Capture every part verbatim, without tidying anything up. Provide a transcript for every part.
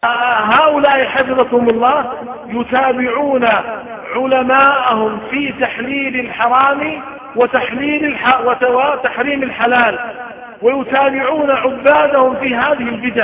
هؤلاء حفظكم الله يتابعون علماءهم في تحليل الحرام وتحليل الح... وتحريم الحلال، ويتابعون عبادهم في هذه البدع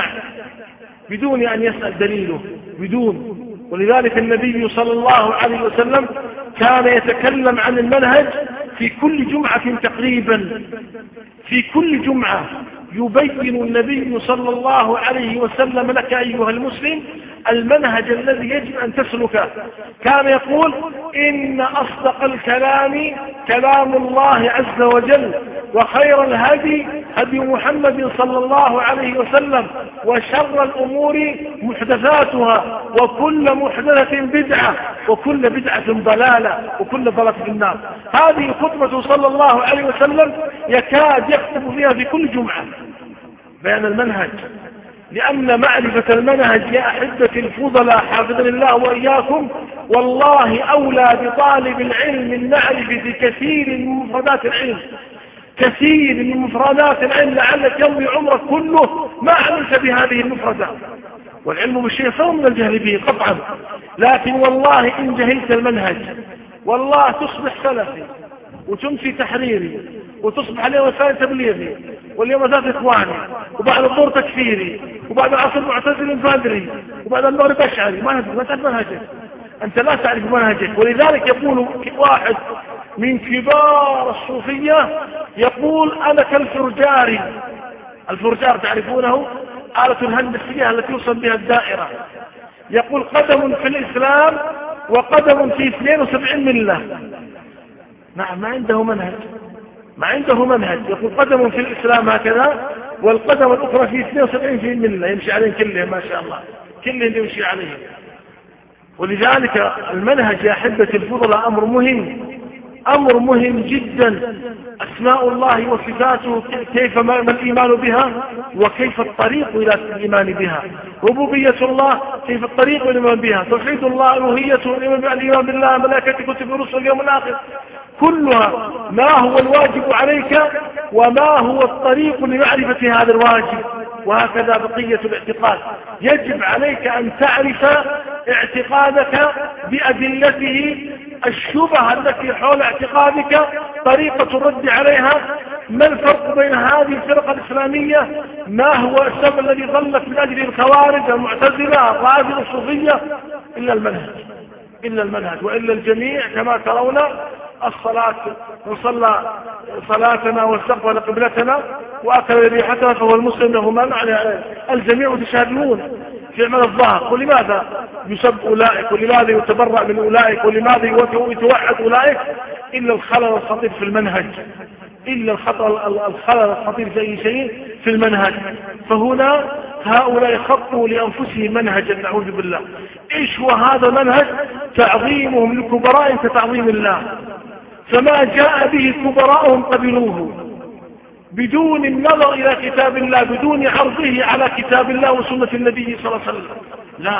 بدون أن يسأل دليله، بدون. ولذلك النبي صلى الله عليه وسلم كان يتكلم عن المنهج في كل جمعة تقريبا، في كل جمعة يبين النبي صلى الله عليه وسلم لك أيها المسلم المنهج الذي يجب أن تسلكه. كان يقول: إن أصدق الكلام كلام الله عز وجل، وخير الهدي هدي محمد صلى الله عليه وسلم، وشر الأمور محدثاتها، وكل محدثة بدعة، وكل بدعة ضلالة، وكل ضلالة في النار. هذه خطبة صلى الله عليه وسلم يكاد يخطب فيها في كل جمعة بيان المنهج، لأن معرفة المنهج يا أحبتي الفضلاء حافظني الله وإياكم والله أولى بطالب العلم من معرفة كثير من مفردات العلم، كثير من مفردات العلم، لعلك يمضي عمرك كله ما علمت بهذه المفردات. والعلم بالشيء خير من الجهل به قطعا، لكن والله إن جهلت المنهج والله تصبح سلفي وتمشي تحريري، وتصبح اليوم وسائل تبليغي، واليوم ذات إخواني، وبعد الظهر تكفيري، وبعد العصر معتزل فادري، وبعد المغرب أشعري. ما ما تعرف منهجك، أنت لا تعرف منهجك. ولذلك يقول واحد من كبار الصوفية يقول: أنا كالفرجاري. الفرجار تعرفونه؟ آلة الهندسية التي يوصل بها الدائرة. يقول: قدم في الإسلام وقدم في اثنين وسبعين ملة. نعم، ما عنده منهج، ما عنده منهج. يقول: قدم في الإسلام هكذا، والقدم الأخرى في اثنين وسبعين في ملة، يمشي عليهم كلهم ما شاء الله، كلهم يمشي عليهم. ولذلك المنهج يا أحبتي الفضلاء أمر مهم، أمر مهم جدا. أسماء الله وصفاته كيف ما الإيمان بها، وكيف الطريق إلى الإيمان بها. ربوبية الله كيف الطريق إلى الإيمان بها. توحيد الله ألوهيته، الإيمان بالله، ملائكته، كتب الرسل، اليوم الآخر، كلها ما هو الواجب عليك وما هو الطريق لمعرفة هذا الواجب. وهكذا بقية الاعتقاد، يجب عليك أن تعرف اعتقادك بأدلته، الشبهة التي حول اعتقادك، طريقة الرد عليها، ما الفرق بين هذه الفرقة الإسلامية، ما هو السبب الذي ظلت من أجل الخوارج، المعتزلة، الرافضة، الصوفية. إلا المنهج، إلا المنهج، وإلا الجميع كما ترون الصلاة، وصلى صلاتنا واستقبل قبلتنا وأكل ريحتنا فهو المسلم له من عليه. الجميع متشابهون في عمل الظاهر. ولماذا يسب أولئك، ولماذا يتبرأ من أولئك، ولماذا يتوحد أولئك؟ إلا الخلل الخطير في المنهج، إلا الخلل الخطير في أي شيء في المنهج. فهنا هؤلاء خطوا لأنفسهم منهجا، نعوذ بالله. إيش هو هذا المنهج؟ تعظيمهم لكبرائهم كتعظيم الله، فما جاء به كبراءهم قبلوه بدون النظر إلى كتاب الله، بدون عرضه على كتاب الله وسنة النبي صلى الله عليه وسلم. لا،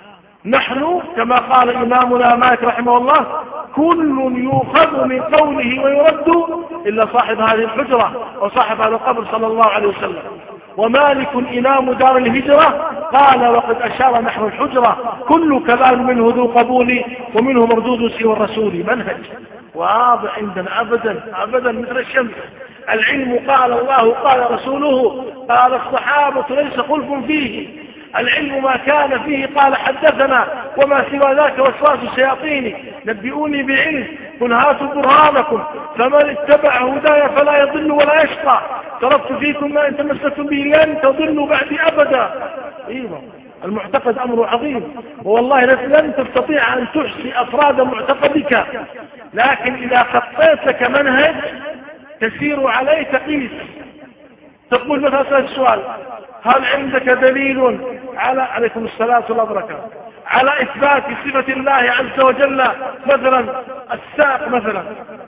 نحن كما قال إمامنا مالك رحمه الله: كل يؤخذ من قوله ويرد إلا صاحب هذه الحجرة أو صاحب هذا القبر صلى الله عليه وسلم. ومالك إمام دار الهجرة قال: وقد أشار نحو الحجرة كل كلام منه ذو قبول ومنه مردود سوى الرسول. منهج واضح عندنا أبدا أبدا مثل الشمس. العلم قال الله قال رسوله قال الصحابة ليس خلف فيه. العلم ما كان فيه قال حدثنا، وما سوى ذاك وسواس الشياطين. نبئوني بعلم قل هاتوا برهانكم، فمن اتبع هدايا فلا يضل ولا يشقى. تركت فيكم ما ان تمسكتم به لن تضلوا بعدي ابدا. ايوه، المعتقد امر عظيم، والله لن تستطيع ان تحصي افراد معتقدك، لكن اذا خطيت لك منهج تسير عليه تقيس. تقول مثلا هذا السؤال: هل عندك دليل على عليكم الصلاة والبركة على إثبات صفة الله عز وجل مثلا الساق مثلا؟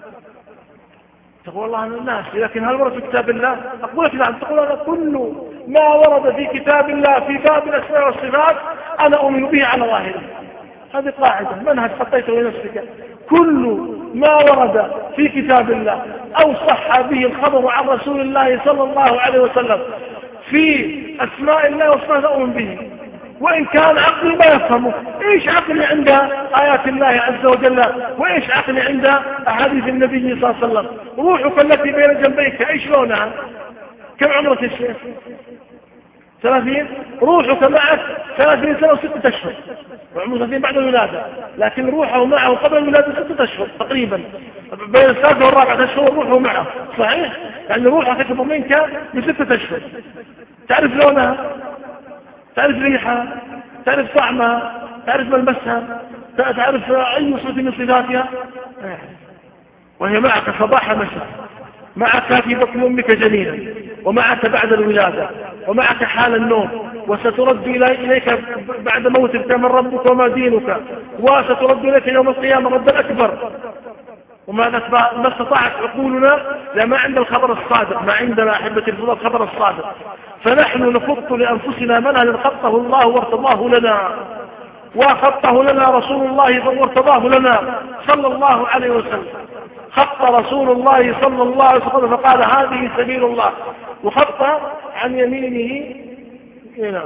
تقول والله أنا الناس، لكن هل ورد في كتاب الله؟ أقول لك نعم. تقول أنا كل ما ورد في كتاب الله في باب الأسماء والصفات أنا أؤمن به على ظاهره. هذه قاعدة، منهج حطيته لنفسك. كل ما ورد في كتاب الله أو صح به الخبر عن رسول الله صلى الله عليه وسلم في أسماء الله وصفاته أؤمن به. وإن كان عقلي ما يفهمه. إيش عقلي عند آيات الله عز وجل، وإيش عقلي عند أحاديث النبي صلى الله عليه وسلم. روحك التي بين جنبيك إيش لونها؟ كم عمرك يا شيخ؟ ثلاثين. روحك معك ثلاثين سنة وستة أشهر، وعمره ثلاثين بعد الولادة، لكن روحه معه قبل الولادة ستة أشهر تقريبا، بين الثالثة والرابعة أشهر روحه معه، صحيح؟ يعني روحك أكبر منك بستة أشهر. تعرف لونها، تعرف ريحها، تعرف طعمها، تعرف ملمسها، تعرف أي صفة من صفاتها، وهي معك صباح مساء، معك في بطن أمك جنينا، ومعك بعد الولادة، ومعك حال النوم، وسترد إليك بعد موتك من ربك وما دينك، وسترد إليك يوم القيامة ردا أكبر. وما ما استطاعت عقولنا لما عند الخبر الصادق، ما عندنا أحبة الفضل الخبر الصادق، فنحن نخط لأنفسنا منهجا خطه الله وارتضاه لنا، وخطه لنا رسول الله وارتضاه لنا صلى الله عليه وسلم. خط رسول الله صلى الله عليه وسلم فقال هذه سبيل الله، وخط عن يمينه هنا،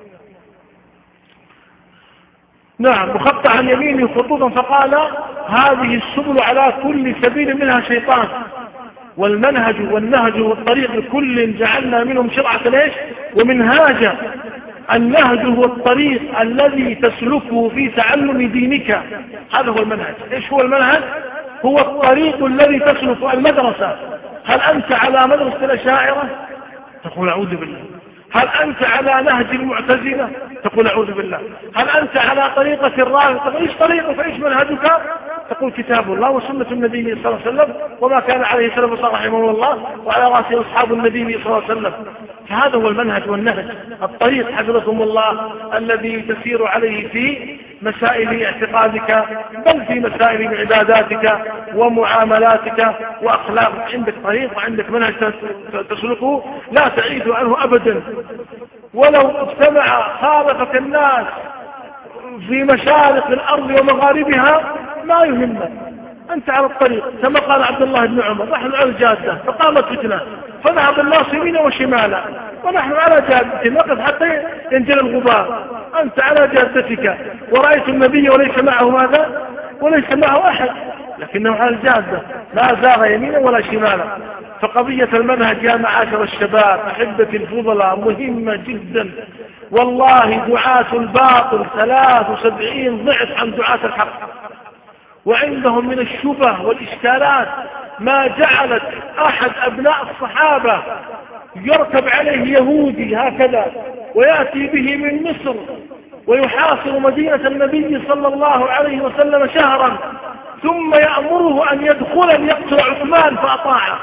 نعم، وخط عن يمينه خطوطا فقال هذه السبل على كل سبيل منها شيطان، والمنهج والنهج والطريق لكل جعلنا منهم شرعة ليش ومنهاجا. النهج هو الطريق الذي تسلكه في تعلم دينك، هذا هو المنهج. ايش هو المنهج؟ هو الطريق الذي تسلك المدرسة. هل أنت على مدرسة الأشاعرة؟ تقول أعوذ بالله. هل أنت على نهج المعتزلة؟ تقول أعوذ بالله. هل أنت على طريقة الرافضة؟ تقول إيش طريقك إيش منهجك؟ تقول كتاب الله وسنة النبي صلى الله عليه وسلم وما كان عليه سلف الصالح رحمه الله وعلى رأسه أصحاب النبي صلى الله عليه وسلم. فهذا هو المنهج والنهج، الطريق حفظكم الله الذي تسير عليه في مسائل اعتقادك، بل في مسائل عباداتك ومعاملاتك وأخلاقك. عندك طريق وعندك منهج تسلكه لا تعيد عنه أبدا. ولو اجتمع خالفك الناس في مشارق الأرض ومغاربها ما يهمك، أنت على الطريق. كما قال عبد الله بن عمر نحن على الجادة فقامت فتنة فذهب الناس يمينا وشمالا ونحن على جادة نقف حتى ينزل الغبار. أنت على جادتك ورأيت النبي وليس معه ماذا؟ وليس معه أحد، لكنه على الجادة لا زاغ يمينا ولا شمالا. فقضية المنهج يا معاشر الشباب أحبتي الفضلاء مهمة جدا. والله دعاة الباطل ثلاث وسبعين ضعف عن دعاة الحق، وعندهم من الشبه والإشكالات ما جعلت أحد أبناء الصحابة يركب عليه يهودي هكذا ويأتي به من مصر ويحاصر مدينة النبي صلى الله عليه وسلم شهرا، ثم يأمره أن يدخل ليقتل عثمان فأطاعه.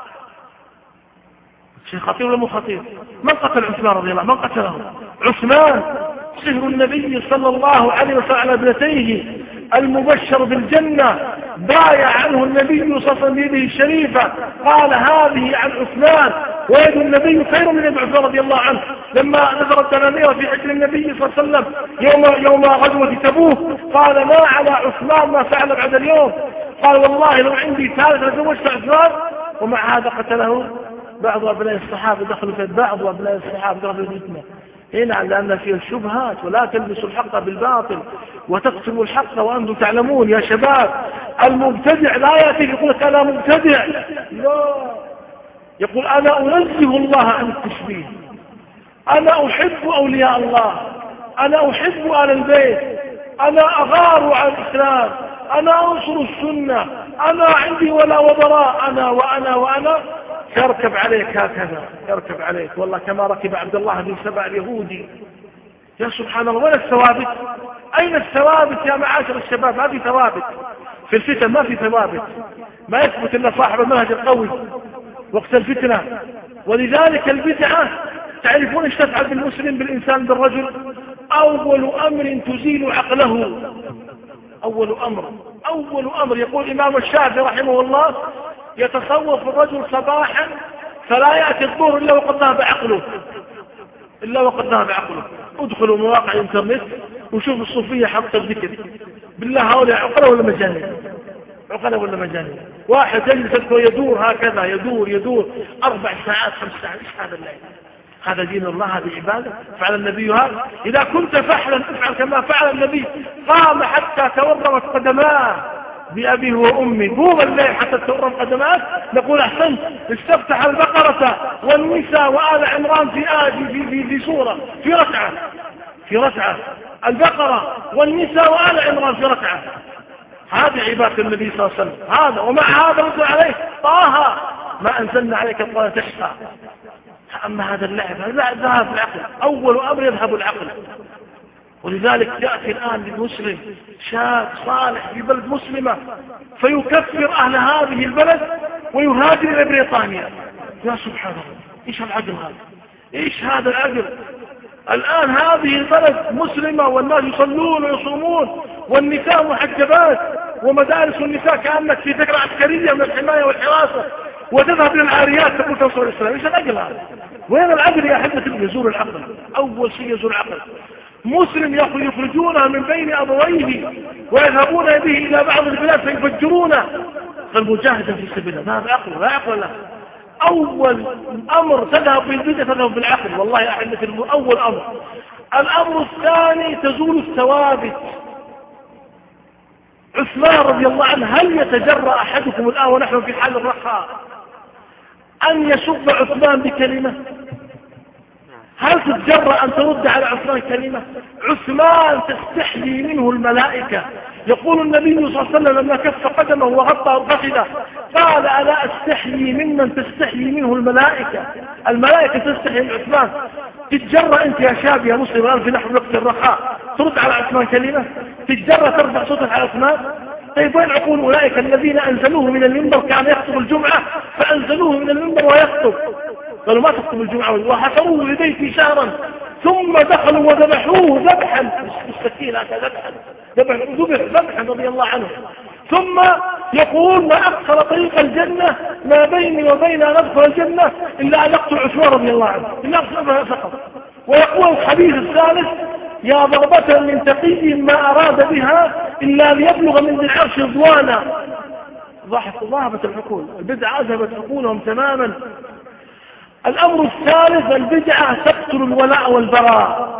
شيء خطير ولا مو خطير؟ من قتل عثمان رضي الله عنه؟ من قتله؟ عثمان صهر النبي صلى الله عليه وسلم على ابنتيه المبشر بالجنة، بايع عنه النبي صلى الله عليه وسلم بيده الشريفة، قال هذه عن عثمان، ويد النبي خير من يد عثمان رضي الله عنه. لما نزلت التنانير في حجر النبي صلى الله عليه وسلم يوم يوم غزوة تبوك قال ما على عثمان ما فعل بعد اليوم، قال والله لو عندي ثالث لزوجت عثمان. ومع هذا قتله بعض أبناء الصحابة، دخلوا في بعض أبناء الصحابة دخلوا في الفتنة. هنا لأن فيه الشبهات، ولا تلبسوا الحق بالباطل وتقسموا الحق وأنتم تعلمون. يا شباب المبتدع لا يأتي يقول لك أنا مبتدع، لا، يقول أنا أنزه الله عن التشبيه، أنا أحب أولياء الله، أنا أحب آل البيت، أنا أغار عن الإسلام، أنا أنصر السنة، أنا عندي ولا وبراء، أنا وأنا وأنا. يركب عليك هكذا، يركب عليك والله كما ركب عبد الله بن سبع اليهودي. يا سبحان الله، وين الثوابت؟ أين الثوابت يا معاشر الشباب؟ ما في ثوابت في الفتن، ما في ثوابت، ما يثبت إلا صاحب المنهج القوي وقت الفتنة. ولذلك البدعة تعرفون ايش تفعل بالمسلم بالإنسان بالرجل؟ أول أمر تزيل عقله، أول أمر أول أمر يقول الإمام الشافعي رحمه الله يتصوف الرجل صباحا فلا يأتي الظهر إلا وقد ذهب عقله، إلا وقد ذهب عقله. ادخلوا مواقع الانترنت وشوفوا الصوفية حق الذكر، بالله هؤلاء عقله ولا مجانين؟ عقله ولا مجانين؟ واحد يجلس يدور هكذا، يدور يدور أربع ساعات خمس ساعات، إيش هذا الليل؟ هذا دين الله، هذه عبادة. فعل النبي هذا؟ إذا كنت فعلا افعل كما فعل النبي، قام حتى تورمت قدماه بأبيه وأمي، قوم الليل حتى تورم قدمات، نقول أحسنت. استفتح البقرة والنساء وآل عمران في آية في, في, في سورة في ركعة في ركعة البقرة والنساء وآل عمران في ركعة. هذه عبادة النبي صلى الله عليه وسلم. هذا ومع هذا رسل عليه طه ما أنزلنا عليك القرآن تشقى. أما هذا اللعب هذا ذهب العقل، أول أمر يذهب العقل. ولذلك يأتي الآن للمسلم شاب صالح في بلد مسلمة فيكفر أهل هذه البلد ويهاجر إلى بريطانيا. يا سبحان الله، إيش العقل هذا؟ إيش هذا العقل؟ الآن هذه البلد مسلمة والناس يصلون ويصومون والنساء محجبات ومدارس النساء كأنك في ذكرى عسكرية من الحماية والحراسة، وتذهب للعاريات تقول توصل الإسلام. إيش العقل هذا؟ وين العقل يا أحبة؟ يزور العقل. أول شيء يزور العقل. مسلم يخرجونه من بين أبويه ويذهبون به إلى بعض البلاد فيفجرونه، فالمجاهدة في سبيل الله هذا عقل لا عقل له. أول أمر تذهب بالبدء تذهب بالعقل. والله يا أحبة أول أمر. الأمر الثاني تزول الثوابت. عثمان رضي الله عنه، هل يتجرأ أحدكم الآن ونحن في حال الرخاء أن يسب عثمان بكلمة؟ هل تتجرأ أن ترد على عثمان كلمة؟ عثمان تستحيي منه الملائكة. يقول النبي صلى الله عليه وسلم لما كف قدمه وغطى فخذه قال ألا أستحيي ممن تستحيي منه الملائكة؟ الملائكة تستحيي من عثمان. تتجرأ أنت يا شاب يا مسلم الآن في نحو وقت الرخاء ترد على عثمان كلمة؟ تتجرأ ترفع صوتك على عثمان؟ طيب وين عقول أولئك الذين أنزلوه من المنبر كان يخطب الجمعة فأنزلوه من المنبر ويخطب؟ قالوا ما تخطب الجمعة وحفروه لبيتي شهرا ثم دخلوا وذبحوه ذبحا بالسكين هكذا ذبحا ذبح ذبحا رضي الله عنه. ثم يقول ما أقصر طريق الجنة ما بيني وبين أن أدخل الجنة إلا أن أقتل عثمان رضي الله عنه إلا أقصر فقط. ويقول الحديث الثالث يا ضربة من تقي ما أراد بها إلا ليبلغ من ذي العرش رضوانا. ذهبت العقول، البدعة أذهبت عقولهم تماما. الأمر الثالث البدعة تقتل الولاء والبراء،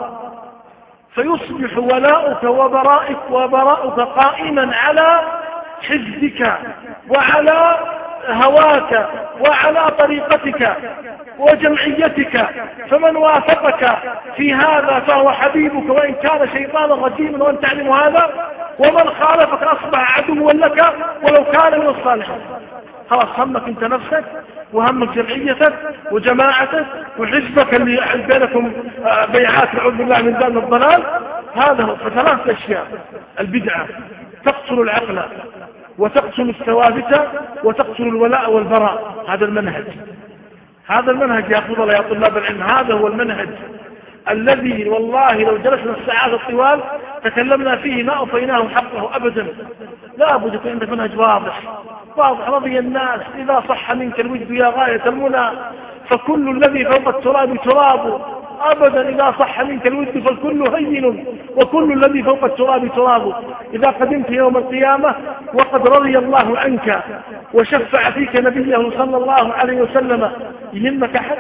فيصبح ولاؤك وبراءك وبراؤك قائما على حزبك وعلى هواك وعلى طريقتك وجمعيتك، فمن وافقك في هذا فهو حبيبك وإن كان شيطانا رجيما وأن تعلم هذا، ومن خالفك أصبح عدوا لك ولو كان من الصالحين. خلاص همك انت نفسك وهمك جمعيتك وجماعتك وحزبك اللي بينكم بيعات نعوذ بالله من ذنب الضلال. هذا هو. فثلاث أشياء: البدعة تقتل العقل وتقتل الثوابت وتقتل الولاء والبراء. هذا المنهج، هذا المنهج يا فضل يا طلاب العلم، هذا هو المنهج الذي والله لو جلسنا الساعات الطوال تكلمنا فيه ما أوفيناه حقه أبدا. لا بد يكون عندك منهج واضح واضح. رضي الناس إذا صح منك الوجد يا غاية المنى فكل الذي فوق التراب تراب، أبدا إذا صح منك الود فالكل هين وكل الذي فوق التراب تراب. إذا قدمت يوم القيامة وقد رضي الله عنك وشفع فيك نبيه صلى الله عليه وسلم يهمك حد؟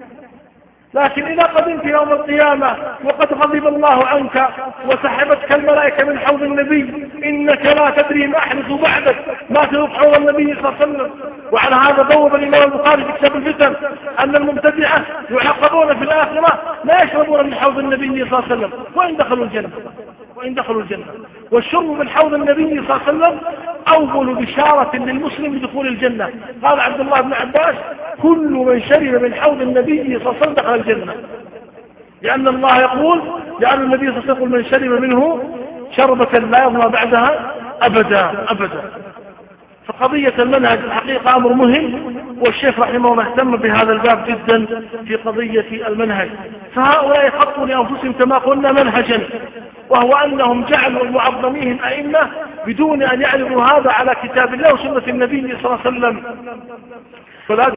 لكن إذا قدمت يوم القيامة وقد غضب الله عنك وسحبتك الملائكة من حوض النبي إنك لا تدري ما أحدث بعدك ما تذوق حوض النبي صلى الله عليه وسلم. وعلى هذا بوب الإمام البخاري في كتاب الفتن أن المبتدعة يعاقبون في الآخرة لا يشربون من حوض النبي صلى الله عليه وسلم وإن دخلوا الجنة وإن دخلوا الجنة. والشرب من حوض النبي صلى الله عليه وسلم أول بشارة للمسلم بدخول الجنة. قال عبد الله بن عباس كل من شرب من حوض النبي صلى الله عليه وسلم دخل الجنة، لأن الله يقول لأن النبي صلى الله عليه وسلم من شرب منه شربة لا يظلم بعدها أبدا أبدا. فقضية المنهج الحقيقة أمر مهم، والشيخ رحمه الله اهتم بهذا الباب جدا في قضية المنهج. فهؤلاء خطوا لأنفسهم كما قلنا منهجا، وهو أنهم جعلوا المعظمين أئمة بدون أن يعرضوا هذا على كتاب الله وسنة النبي صلى الله عليه وسلم. فلا